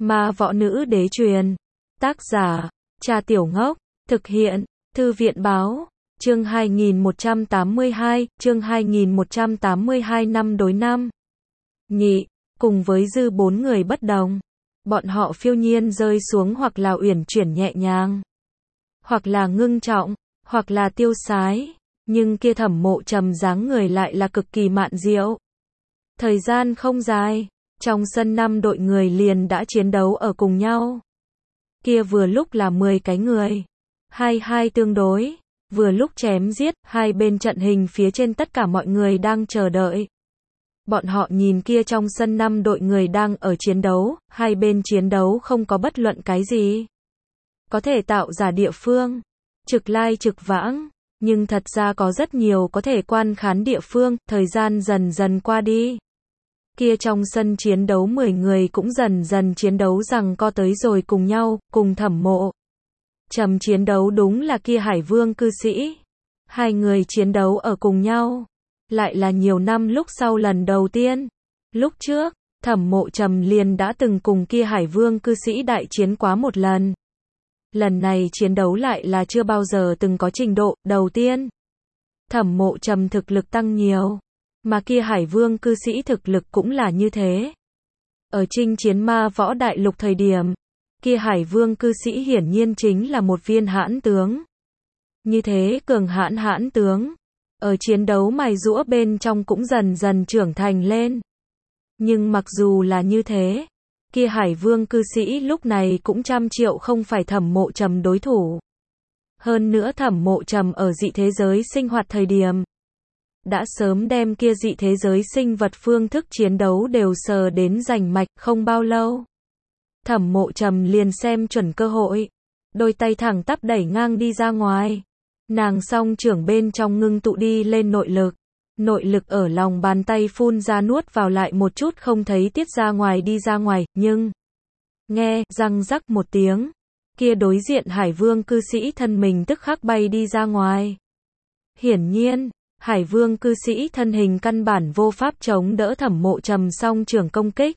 Ma võ nữ đế truyền. Tác giả, Trà Tiểu Ngốc. Thực hiện, Thư viện báo. Chương 2182, chương 2182 năm đối năm. Nhị, cùng với dư 4 người bất đồng. Bọn họ phiêu nhiên rơi xuống hoặc là uyển chuyển nhẹ nhàng, hoặc là ngưng trọng, hoặc là tiêu sái. Nhưng kia Thẩm Mộ Trầm dáng người lại là cực kỳ mạn diệu. Thời gian không dài, trong sân 5 đội người liền đã chiến đấu ở cùng nhau. Kia vừa lúc là 10 cái người. Hai tương đối. Vừa lúc chém giết, hai bên trận hình phía trên tất cả mọi người đang chờ đợi. Bọn họ nhìn kia trong sân 5 đội người đang ở chiến đấu, hai bên chiến đấu không có bất luận cái gì có thể tạo ra địa phương, trực lai trực vãng, nhưng thật ra có rất nhiều có thể quan khán địa phương. Thời gian dần dần qua đi. Kia trong sân chiến đấu 10 người cũng dần dần chiến đấu rằng co tới rồi cùng nhau, cùng Thẩm Mộ Trầm chiến đấu. Đúng là kia Hải Vương cư sĩ. Hai người chiến đấu ở cùng nhau. Lại là nhiều năm lúc sau lần đầu tiên. Lúc trước, Thẩm Mộ Trầm liền đã từng cùng kia Hải Vương cư sĩ đại chiến quá một lần. Lần này chiến đấu lại là chưa bao giờ từng có trình độ đầu tiên. Thẩm Mộ Trầm thực lực tăng nhiều, mà kia Hải Vương cư sĩ thực lực cũng là như thế. Ở chinh chiến Ma Võ Đại Lục thời điểm, kia Hải Vương cư sĩ hiển nhiên chính là một viên hãn tướng. Như thế cường hãn tướng, ở chiến đấu mài giũa bên trong cũng dần dần trưởng thành lên. Nhưng mặc dù là như thế, kia Hải Vương cư sĩ lúc này cũng trăm triệu không phải Thẩm Mộ Trầm đối thủ. Hơn nữa Thẩm Mộ Trầm ở dị thế giới sinh hoạt thời điểm, đã sớm đem kia dị thế giới sinh vật phương thức chiến đấu đều sờ đến rành mạch. Không bao lâu, Thẩm Mộ Trầm liền xem chuẩn cơ hội, đôi tay thẳng tắp đẩy ngang đi ra ngoài. Nàng song trưởng bên trong ngưng tụ đi lên nội lực ở lòng bàn tay phun ra nuốt vào lại một chút không thấy tiết ra ngoài đi ra ngoài. Nhưng nghe răng rắc một tiếng, kia đối diện Hải Vương cư sĩ thân mình tức khắc bay đi ra ngoài. Hiển nhiên, Hải Vương cư sĩ thân hình căn bản vô pháp chống đỡ Thẩm Mộ Trầm song trưởng công kích,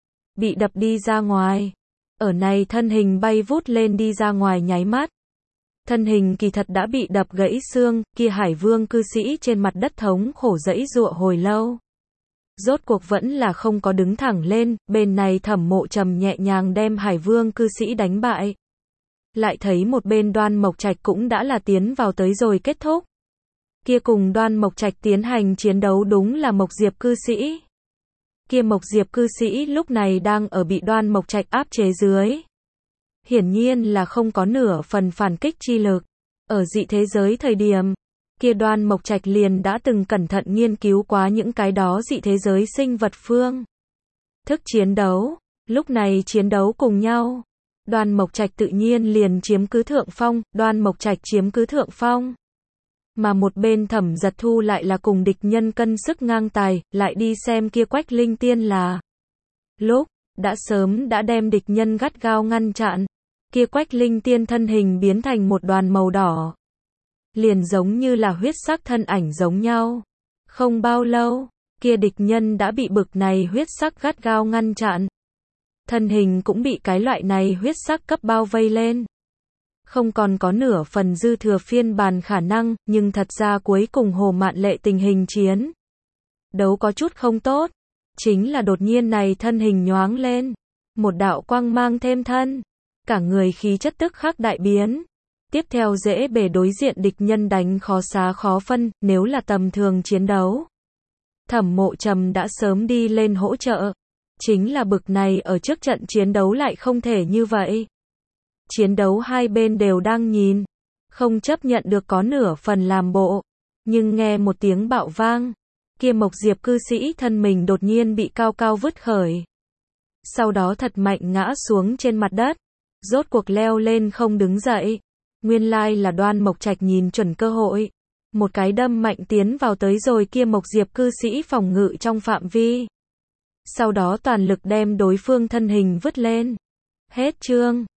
bị đập đi ra ngoài. Ở này thân hình bay vút lên đi ra ngoài nháy mắt, thân hình kỳ thật đã bị đập gãy xương. Kia Hải Vương cư sĩ trên mặt đất thống khổ giãy giụa hồi lâu, rốt cuộc vẫn là không có đứng thẳng lên. Bên này Thẩm Mộ Trầm nhẹ nhàng đem Hải Vương cư sĩ đánh bại. Lại thấy một bên Đoan Mộc Trạch cũng đã là tiến vào tới rồi kết thúc. Kia cùng Đoan Mộc Trạch tiến hành chiến đấu đúng là Mộc Diệp cư sĩ. Kia Mộc Diệp cư sĩ lúc này đang ở bị Đoan Mộc Trạch áp chế dưới. Hiển nhiên là không có nửa phần phản kích chi lực. Ở dị thế giới thời điểm, kia Đoan Mộc Trạch liền đã từng cẩn thận nghiên cứu quá những cái đó dị thế giới sinh vật phương thức chiến đấu. Lúc này chiến đấu cùng nhau, Đoan Mộc Trạch tự nhiên liền chiếm cứ thượng phong. Đoan Mộc Trạch chiếm cứ thượng phong. Mà một bên Thẩm Giật Thu lại là cùng địch nhân cân sức ngang tài, lại đi xem kia Quách Linh Tiên là lúc đã sớm đã đem địch nhân gắt gao ngăn chặn. Kia Quách Linh Tiên thân hình biến thành một đoàn màu đỏ, liền giống như là huyết sắc thân ảnh giống nhau. Không bao lâu, kia địch nhân đã bị bực này huyết sắc gắt gao ngăn chặn. Thân hình cũng bị cái loại này huyết sắc cấp bao vây lên. Không còn có nửa phần dư thừa phiên bản khả năng. Nhưng thật ra cuối cùng Hồ Mạn Lệ tình hình chiến đấu có chút không tốt. Chính là đột nhiên này thân hình nhoáng lên, một đạo quang mang thêm thân, cả người khí chất tức khắc đại biến. Tiếp theo dễ bề đối diện địch nhân đánh khó xá khó phân. Nếu là tầm thường chiến đấu, Thẩm Mộ Trầm đã sớm đi lên hỗ trợ. Chính là bực này ở trước trận chiến đấu lại không thể như vậy. Chiến đấu hai bên đều đang nhìn, không chấp nhận được có nửa phần làm bộ. Nhưng nghe một tiếng bạo vang, kia Mộc Diệp cư sĩ thân mình đột nhiên bị cao cao vứt khởi. Sau đó thật mạnh ngã xuống trên mặt đất, rốt cuộc leo lên không đứng dậy. Nguyên lai là Đoan Mộc Trạch nhìn chuẩn cơ hội, một cái đâm mạnh tiến vào tới rồi kia Mộc Diệp cư sĩ phòng ngự trong phạm vi. Sau đó toàn lực đem đối phương thân hình vứt lên. Hết chương.